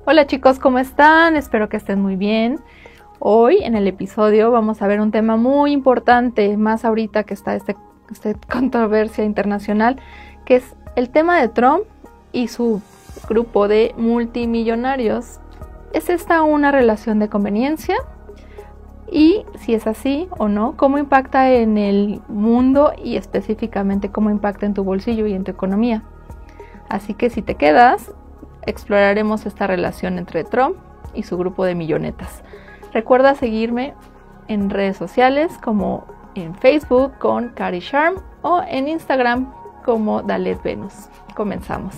Hola chicos, ¿cómo están? Espero que estén muy bien. Hoy en el episodio vamos a ver un tema muy importante, más ahorita que está esta controversia internacional, que es el tema de Trump y su grupo de multimillonarios. ¿Es esta una relación de conveniencia? Y si es así o no, ¿cómo impacta en el mundo y específicamente cómo impacta en tu bolsillo y en tu economía? Así que si te quedas, exploraremos esta relación entre Trump y su grupo de millonetas. Recuerda seguirme en redes sociales como en Facebook con Cari Charm o en Instagram como Dalet Venus. Comenzamos.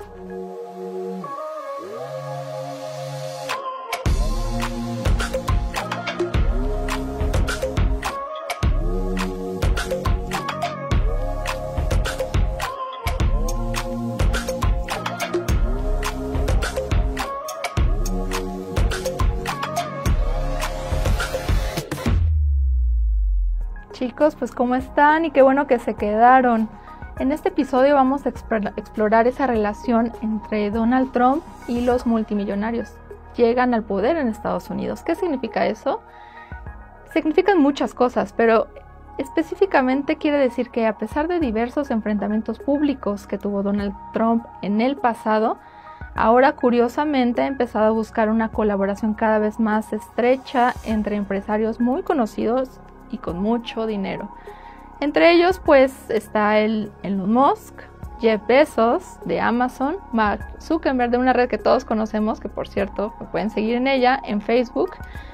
Chicos, pues ¿cómo están? Y qué bueno que se quedaron. En este episodio vamos a explorar esa relación entre Donald Trump y los multimillonarios. Llegan al poder en Estados Unidos. ¿Qué significa eso? Significan muchas cosas, pero específicamente quiere decir que a pesar de diversos enfrentamientos públicos que tuvo Donald Trump en el pasado, ahora curiosamente ha empezado a buscar una colaboración cada vez más estrecha entre empresarios muy conocidos y con mucho dinero. Entre ellos pues está Elon Musk, Jeff Bezos de Amazon, Mark Zuckerberg de una red que todos conocemos, que por cierto me pueden seguir en ella, en Facebook.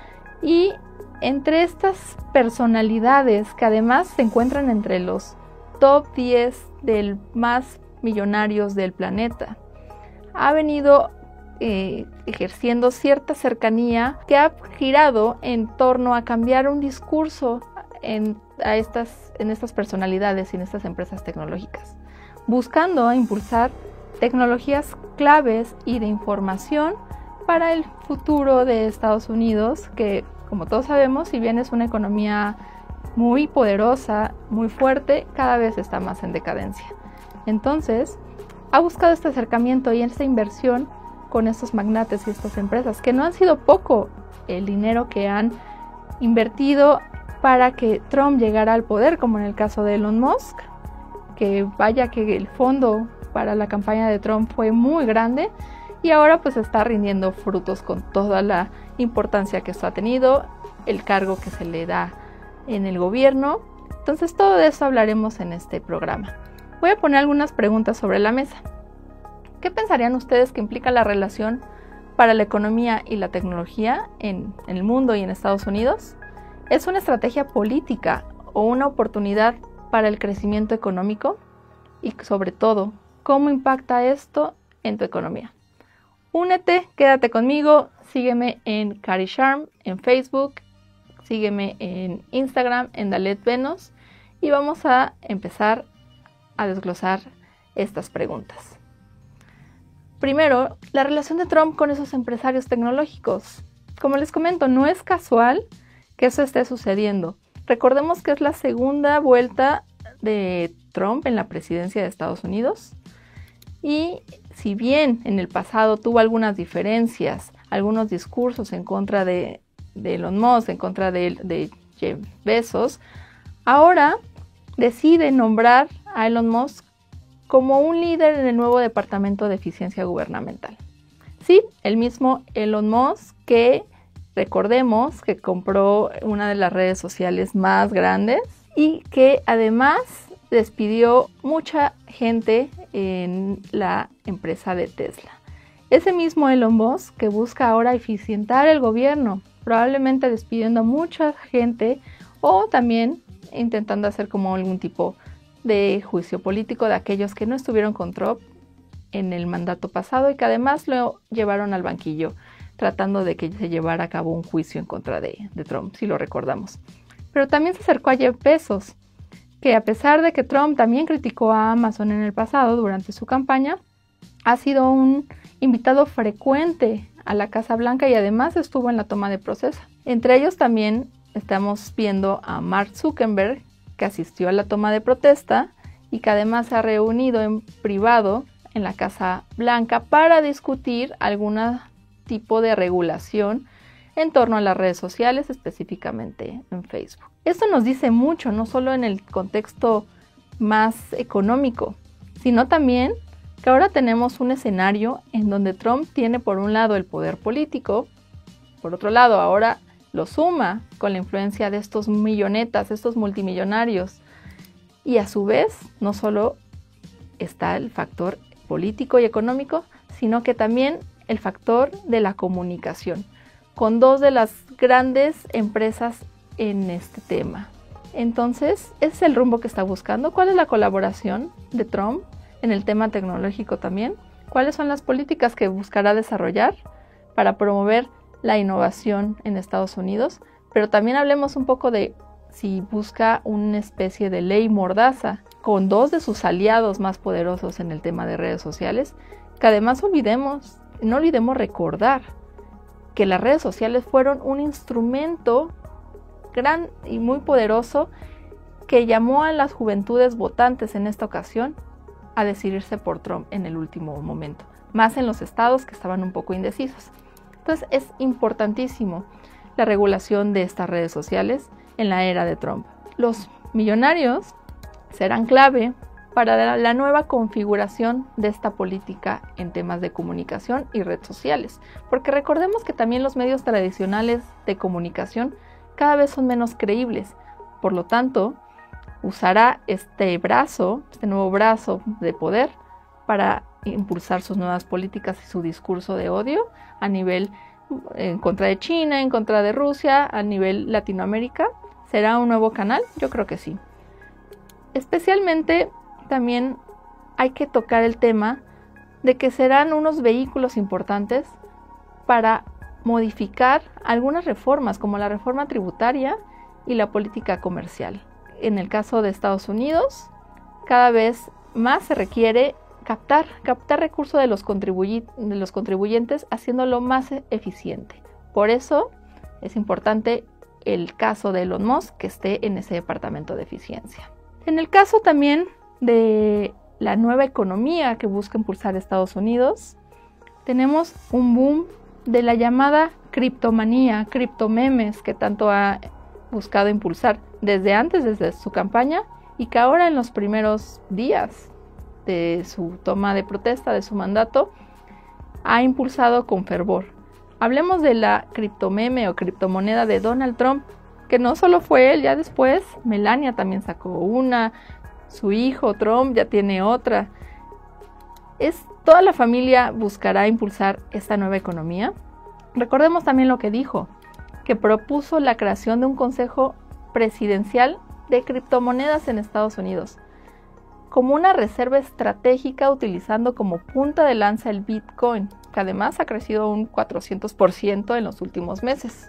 Y entre estas personalidades que además se encuentran entre los top 10 del más millonarios del planeta, ha venido ejerciendo cierta cercanía que ha girado en torno a cambiar un discurso en estas personalidades y en estas empresas tecnológicas, buscando impulsar tecnologías claves y de información para el futuro de Estados Unidos, que como todos sabemos, si bien es una economía muy poderosa, muy fuerte, cada vez está más en decadencia. Entonces, ha buscado este acercamiento y esta inversión con estos magnates y estas empresas, que no han sido poco el dinero que han invertido para que Trump llegara al poder, como en el caso de Elon Musk, que vaya que el fondo para la campaña de Trump fue muy grande y ahora pues está rindiendo frutos con toda la importancia que esto ha tenido, el cargo que se le da en el gobierno. Entonces todo de eso hablaremos en este programa. Voy a poner algunas preguntas sobre la mesa. ¿Qué pensarían ustedes que implica la relación para la economía y la tecnología en el mundo y en Estados Unidos? ¿Es una estrategia política o una oportunidad para el crecimiento económico? Y sobre todo, ¿cómo impacta esto en tu economía? Únete, quédate conmigo, sígueme en Cari Charm, en Facebook, sígueme en Instagram, en Dalet Venus, y vamos a empezar a desglosar estas preguntas. Primero, la relación de Trump con esos empresarios tecnológicos. Como les comento, no es casual que eso esté sucediendo. Recordemos que es la segunda vuelta de Trump en la presidencia de Estados Unidos. Y si bien en el pasado tuvo algunas diferencias, algunos discursos en contra de Elon Musk, en contra de Jeff Bezos, ahora decide nombrar a Elon Musk como un líder en el nuevo Departamento de Eficiencia Gubernamental. Sí, el mismo Elon Musk que recordemos que compró una de las redes sociales más grandes y que además despidió mucha gente en la empresa de Tesla. Ese mismo Elon Musk que busca ahora eficientar el gobierno, probablemente despidiendo a mucha gente o también intentando hacer como algún tipo de juicio político de aquellos que no estuvieron con Trump en el mandato pasado y que además lo llevaron al banquillo, tratando de que se llevara a cabo un juicio en contra de Trump, si lo recordamos. Pero también se acercó a Jeff Bezos, que a pesar de que Trump también criticó a Amazon en el pasado durante su campaña, ha sido un invitado frecuente a la Casa Blanca y además estuvo en la toma de protesta. Entre ellos también estamos viendo a Mark Zuckerberg, que asistió a la toma de protesta y que además se ha reunido en privado en la Casa Blanca para discutir algún tipo de regulación en torno a las redes sociales, específicamente en Facebook. Esto nos dice mucho, no solo en el contexto más económico, sino también que ahora tenemos un escenario en donde Trump tiene por un lado el poder político, por otro lado ahora lo suma con la influencia de estos millonetas, estos multimillonarios, y a su vez no solo está el factor político y económico, sino que también el factor de la comunicación, con dos de las grandes empresas en este tema. Entonces, ese es el rumbo que está buscando. ¿Cuál es la colaboración de Trump en el tema tecnológico también? ¿Cuáles son las políticas que buscará desarrollar para promover la innovación en Estados Unidos? Pero también hablemos un poco de si busca una especie de ley mordaza con dos de sus aliados más poderosos en el tema de redes sociales, que además no olvidemos recordar que las redes sociales fueron un instrumento gran y muy poderoso que llamó a las juventudes votantes en esta ocasión a decidirse por Trump en el último momento, más en los estados que estaban un poco indecisos. Entonces es importantísimo la regulación de estas redes sociales en la era de Trump. Los millonarios serán clave para la nueva configuración de esta política en temas de comunicación y redes sociales, porque recordemos que también los medios tradicionales de comunicación cada vez son menos creíbles. Por lo tanto, usará este nuevo brazo de poder para impulsar sus nuevas políticas y su discurso de odio a nivel en contra de China, en contra de Rusia, a nivel Latinoamérica. ¿Será un nuevo canal? Yo creo que sí. Especialmente también hay que tocar el tema de que serán unos vehículos importantes para modificar algunas reformas, como la reforma tributaria y la política comercial. En el caso de Estados Unidos, cada vez más se requiere captar recursos de los contribuyentes, haciéndolo más eficiente. Por eso es importante el caso de Elon Musk, que esté en ese departamento de eficiencia. En el caso también de la nueva economía que busca impulsar Estados Unidos, tenemos un boom de la llamada criptomanía, criptomemes, que tanto ha buscado impulsar desde su campaña, y que ahora en los primeros días de su toma de protesta, de su mandato, ha impulsado con fervor. Hablemos de la criptomeme o criptomoneda de Donald Trump, que no solo fue él, ya después Melania también sacó una, su hijo Trump ya tiene otra. Toda la familia buscará impulsar esta nueva economía. Recordemos también lo que dijo, que propuso la creación de un consejo presidencial de criptomonedas en Estados Unidos, como una reserva estratégica, utilizando como punta de lanza el Bitcoin, que además ha crecido un 400% en los últimos meses,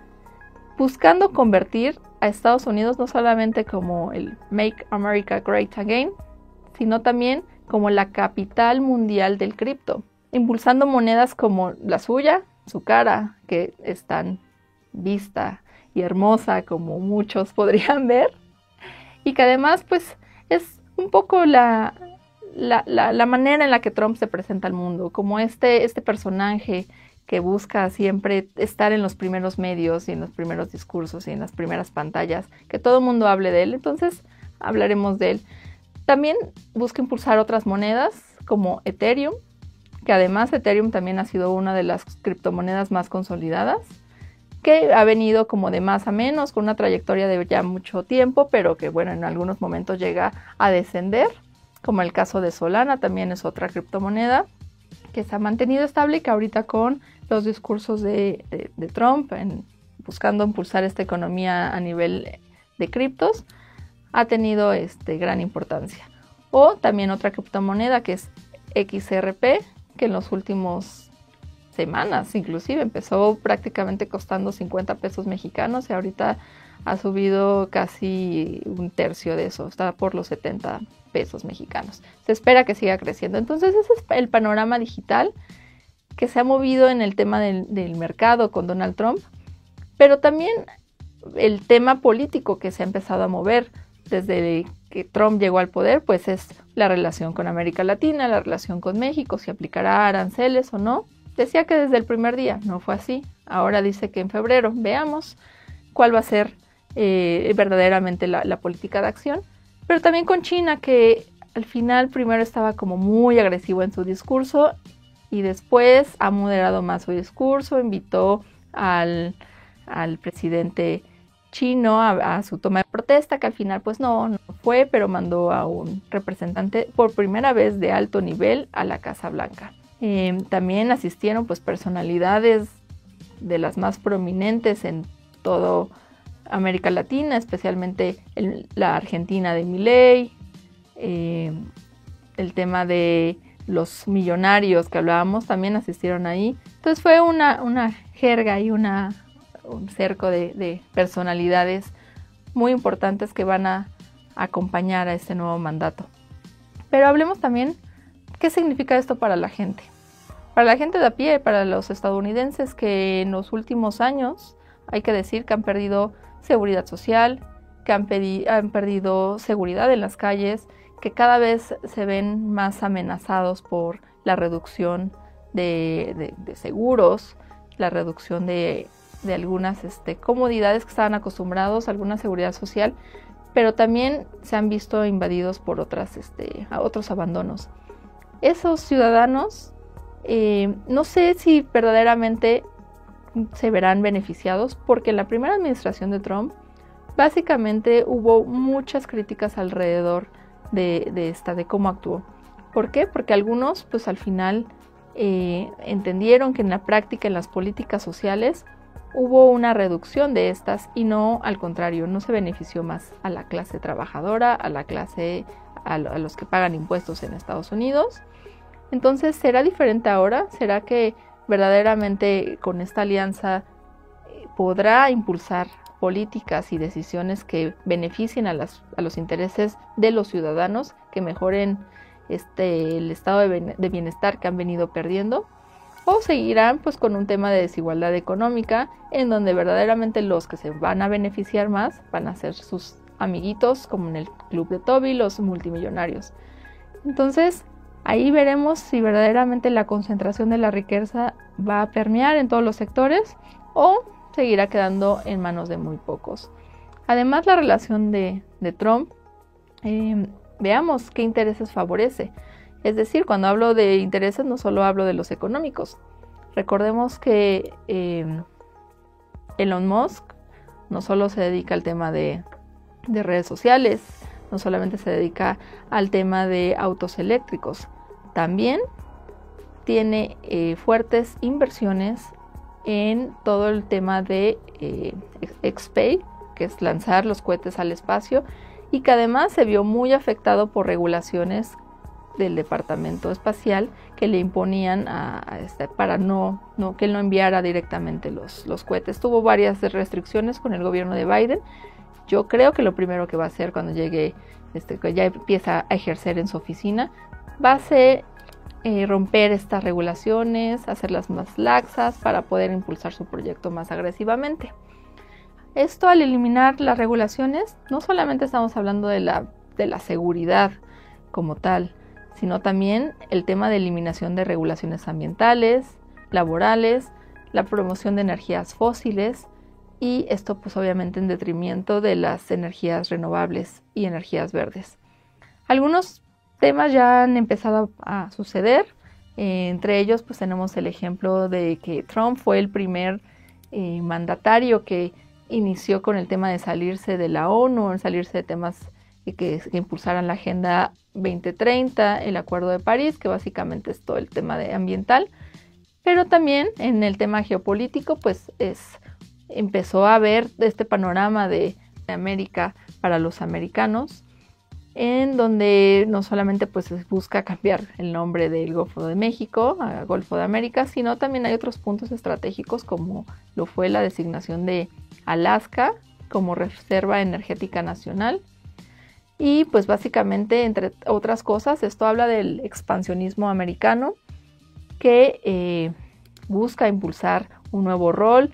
buscando convertir a Estados Unidos no solamente como el Make America Great Again, sino también como la capital mundial del cripto, impulsando monedas como la suya, su cara, que es tan vista y hermosa como muchos podrían ver, y que además pues es un poco la manera en la que Trump se presenta al mundo, como este personaje que busca siempre estar en los primeros medios y en los primeros discursos y en las primeras pantallas, que todo el mundo hable de él. Entonces hablaremos de él. También busca impulsar otras monedas como Ethereum, que además Ethereum también ha sido una de las criptomonedas más consolidadas, que ha venido como de más a menos, con una trayectoria de ya mucho tiempo, pero que bueno, en algunos momentos llega a descender, como el caso de Solana, también es otra criptomoneda que se ha mantenido estable y que ahorita con los discursos de Trump buscando impulsar esta economía a nivel de criptos, ha tenido gran importancia. O también otra criptomoneda que es XRP, que en los últimos semanas inclusive empezó prácticamente costando 50 pesos mexicanos y ahorita ha subido casi un tercio de eso, está por los 70 pesos mexicanos. Se espera que siga creciendo. Entonces ese es el panorama digital que se ha movido en el tema del mercado con Donald Trump, pero también el tema político que se ha empezado a mover desde que Trump llegó al poder, pues es la relación con América Latina, la relación con México, si aplicará aranceles o no. decía que desde el primer día, no fue así. Ahora dice que en febrero. Veamos cuál va a ser verdaderamente la política de acción. Pero también con China, que al final primero estaba como muy agresivo en su discurso y después ha moderado más su discurso, invitó al presidente chino a su toma de protesta, que al final pues no fue, pero mandó a un representante por primera vez de alto nivel a la Casa Blanca. También asistieron pues personalidades de las más prominentes en toda América Latina, especialmente la Argentina de Milei, el tema de los millonarios que hablábamos también asistieron ahí. Entonces fue una jerga y un cerco de personalidades muy importantes que van a acompañar a este nuevo mandato. Pero hablemos también qué significa esto para la gente. Para la gente de a pie, para los estadounidenses que en los últimos años hay que decir que han perdido seguridad social, que han perdido seguridad en las calles, que cada vez se ven más amenazados por la reducción de seguros, la reducción de algunas comodidades que estaban acostumbrados, alguna seguridad social, pero también se han visto invadidos por otros abandonos. Esos ciudadanos, no sé si verdaderamente se verán beneficiados, porque en la primera administración de Trump básicamente hubo muchas críticas alrededor de cómo actuó. ¿Por qué? Porque algunos pues al final entendieron que en la práctica, en las políticas sociales, hubo una reducción de estas y no al contrario, no se benefició más a la clase trabajadora, a los que pagan impuestos en Estados Unidos. Entonces, ¿será diferente ahora? ¿Será que verdaderamente con esta alianza podrá impulsar políticas y decisiones que beneficien a los intereses de los ciudadanos, que mejoren el estado de bienestar que han venido perdiendo? ¿O seguirán pues con un tema de desigualdad económica en donde verdaderamente los que se van a beneficiar más van a ser sus amiguitos, como en el club de Toby, los multimillonarios? Entonces, ahí veremos si verdaderamente la concentración de la riqueza va a permear en todos los sectores o seguirá quedando en manos de muy pocos. Además, la relación de Trump, veamos qué intereses favorece. Es decir, cuando hablo de intereses no solo hablo de los económicos. Recordemos que Elon Musk no solo se dedica al tema de redes sociales, no solamente se dedica al tema de autos eléctricos, también tiene fuertes inversiones en todo el tema de X-Space, que es lanzar los cohetes al espacio, y que además se vio muy afectado por regulaciones del Departamento Espacial que le imponían para que él no enviara directamente los cohetes. Tuvo varias restricciones con el gobierno de Biden. Yo creo que lo primero que va a hacer cuando llegue, que ya empieza a ejercer en su oficina, va a ser romper estas regulaciones, hacerlas más laxas para poder impulsar su proyecto más agresivamente. Esto, al eliminar las regulaciones, no solamente estamos hablando de la seguridad como tal, sino también el tema de eliminación de regulaciones ambientales, laborales, la promoción de energías fósiles, y esto pues obviamente en detrimento de las energías renovables y energías verdes. Algunos temas ya han empezado a suceder, entre ellos pues tenemos el ejemplo de que Trump fue el primer mandatario que inició con el tema de salirse de la ONU, salirse de temas que impulsaran la Agenda 2030, el Acuerdo de París, que básicamente es todo el tema ambiental, pero también en el tema geopolítico pues empezó a ver este panorama de América para los americanos, en donde no solamente pues busca cambiar el nombre del Golfo de México a Golfo de América, sino también hay otros puntos estratégicos como lo fue la designación de Alaska como reserva energética nacional. Y pues básicamente, entre otras cosas, esto habla del expansionismo americano que busca impulsar un nuevo rol,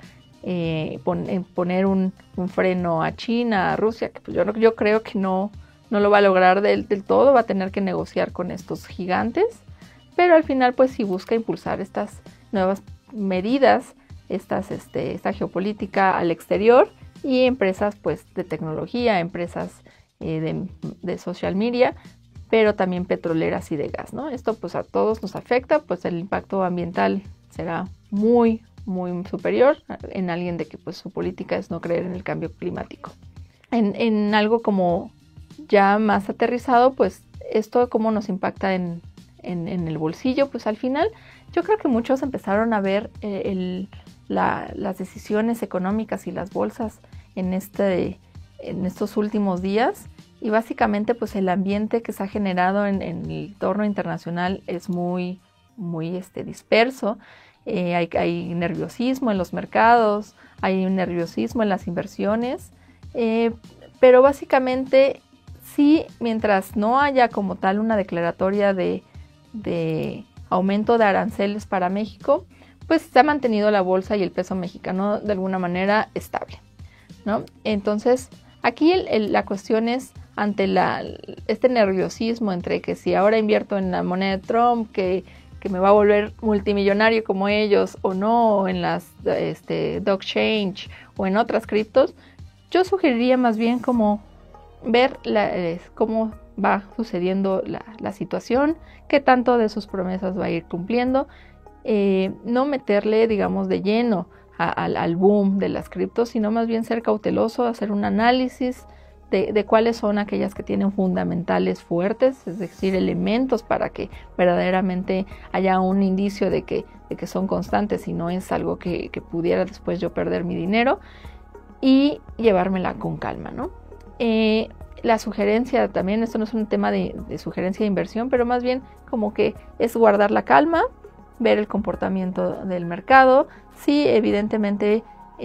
poner un freno a China, a Rusia, que pues yo creo que no lo va a lograr del todo, va a tener que negociar con estos gigantes, pero al final pues sí busca impulsar estas nuevas medidas, esta geopolítica al exterior, y empresas pues de tecnología, empresas de social media, pero también petroleras y de gas, ¿no? Esto pues a todos nos afecta, pues el impacto ambiental será muy superior en alguien de que pues su política es no creer en el cambio climático. En algo como ya más aterrizado, pues esto cómo nos impacta en el bolsillo, pues al final yo creo que muchos empezaron a ver las decisiones económicas y las bolsas en estos últimos días, y básicamente pues el ambiente que se ha generado en el entorno internacional es muy disperso. Hay nerviosismo en los mercados, hay un nerviosismo en las inversiones, pero básicamente sí, mientras no haya como tal una declaratoria de aumento de aranceles para México, pues se ha mantenido la bolsa y el peso mexicano de alguna manera estable, ¿no? Entonces, aquí la cuestión es ante este nerviosismo entre que si ahora invierto en la moneda de Trump, que me va a volver multimillonario como ellos, o no, o en las Dogecoin o en otras criptos, yo sugeriría más bien como ver cómo va sucediendo la situación, qué tanto de sus promesas va a ir cumpliendo, no meterle, digamos, de lleno al boom de las criptos, sino más bien ser cauteloso, hacer un análisis de cuáles son aquellas que tienen fundamentales fuertes, es decir, elementos para que verdaderamente haya un indicio de que son constantes y no es algo que pudiera después yo perder mi dinero, y llevármela con calma, ¿no? La sugerencia también, esto no es un tema de sugerencia de inversión, pero más bien como que es guardar la calma, ver el comportamiento del mercado. Sí, evidentemente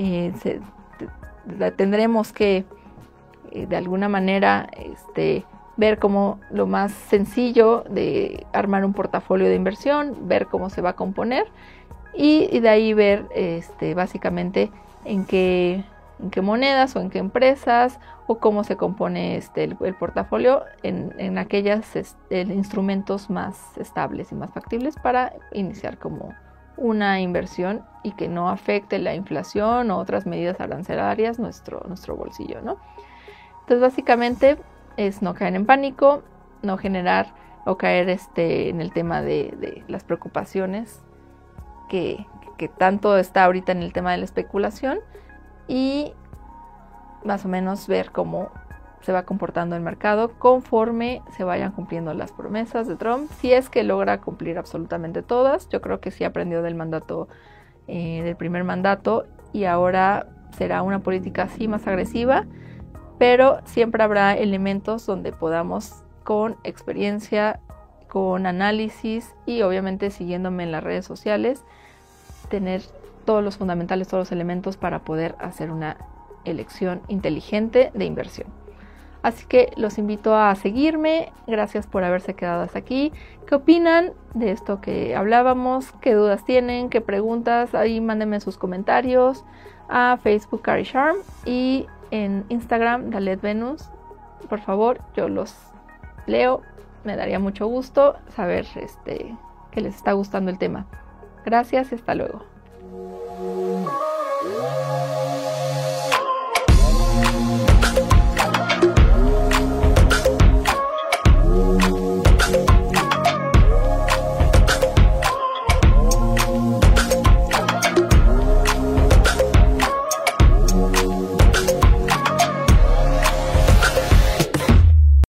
tendremos que de alguna manera ver como lo más sencillo de armar un portafolio de inversión, ver cómo se va a componer, y de ahí ver básicamente en qué monedas o en qué empresas o cómo se compone el portafolio en aquellos instrumentos más estables y más factibles para iniciar como una inversión y que no afecte la inflación o otras medidas arancelarias nuestro bolsillo, ¿no? Entonces básicamente es no caer en pánico, no generar o caer en el tema de las preocupaciones que tanto está ahorita en el tema de la especulación, y más o menos ver cómo se va comportando el mercado conforme se vayan cumpliendo las promesas de Trump, si es que logra cumplir absolutamente todas. Yo creo que sí aprendió del primer mandato, y ahora será una política así más agresiva, pero siempre habrá elementos donde podamos, con experiencia, con análisis y obviamente siguiéndome en las redes sociales, tener todos los fundamentales, todos los elementos para poder hacer una elección inteligente de inversión. Así que los invito a seguirme. Gracias por haberse quedado hasta aquí. ¿Qué opinan de esto que hablábamos? ¿Qué dudas tienen? ¿Qué preguntas? Ahí mándenme sus comentarios a Facebook Cari Sharm y en Instagram Dalet Venus. Por favor, yo los leo. Me daría mucho gusto saber que les está gustando el tema. Gracias y hasta luego.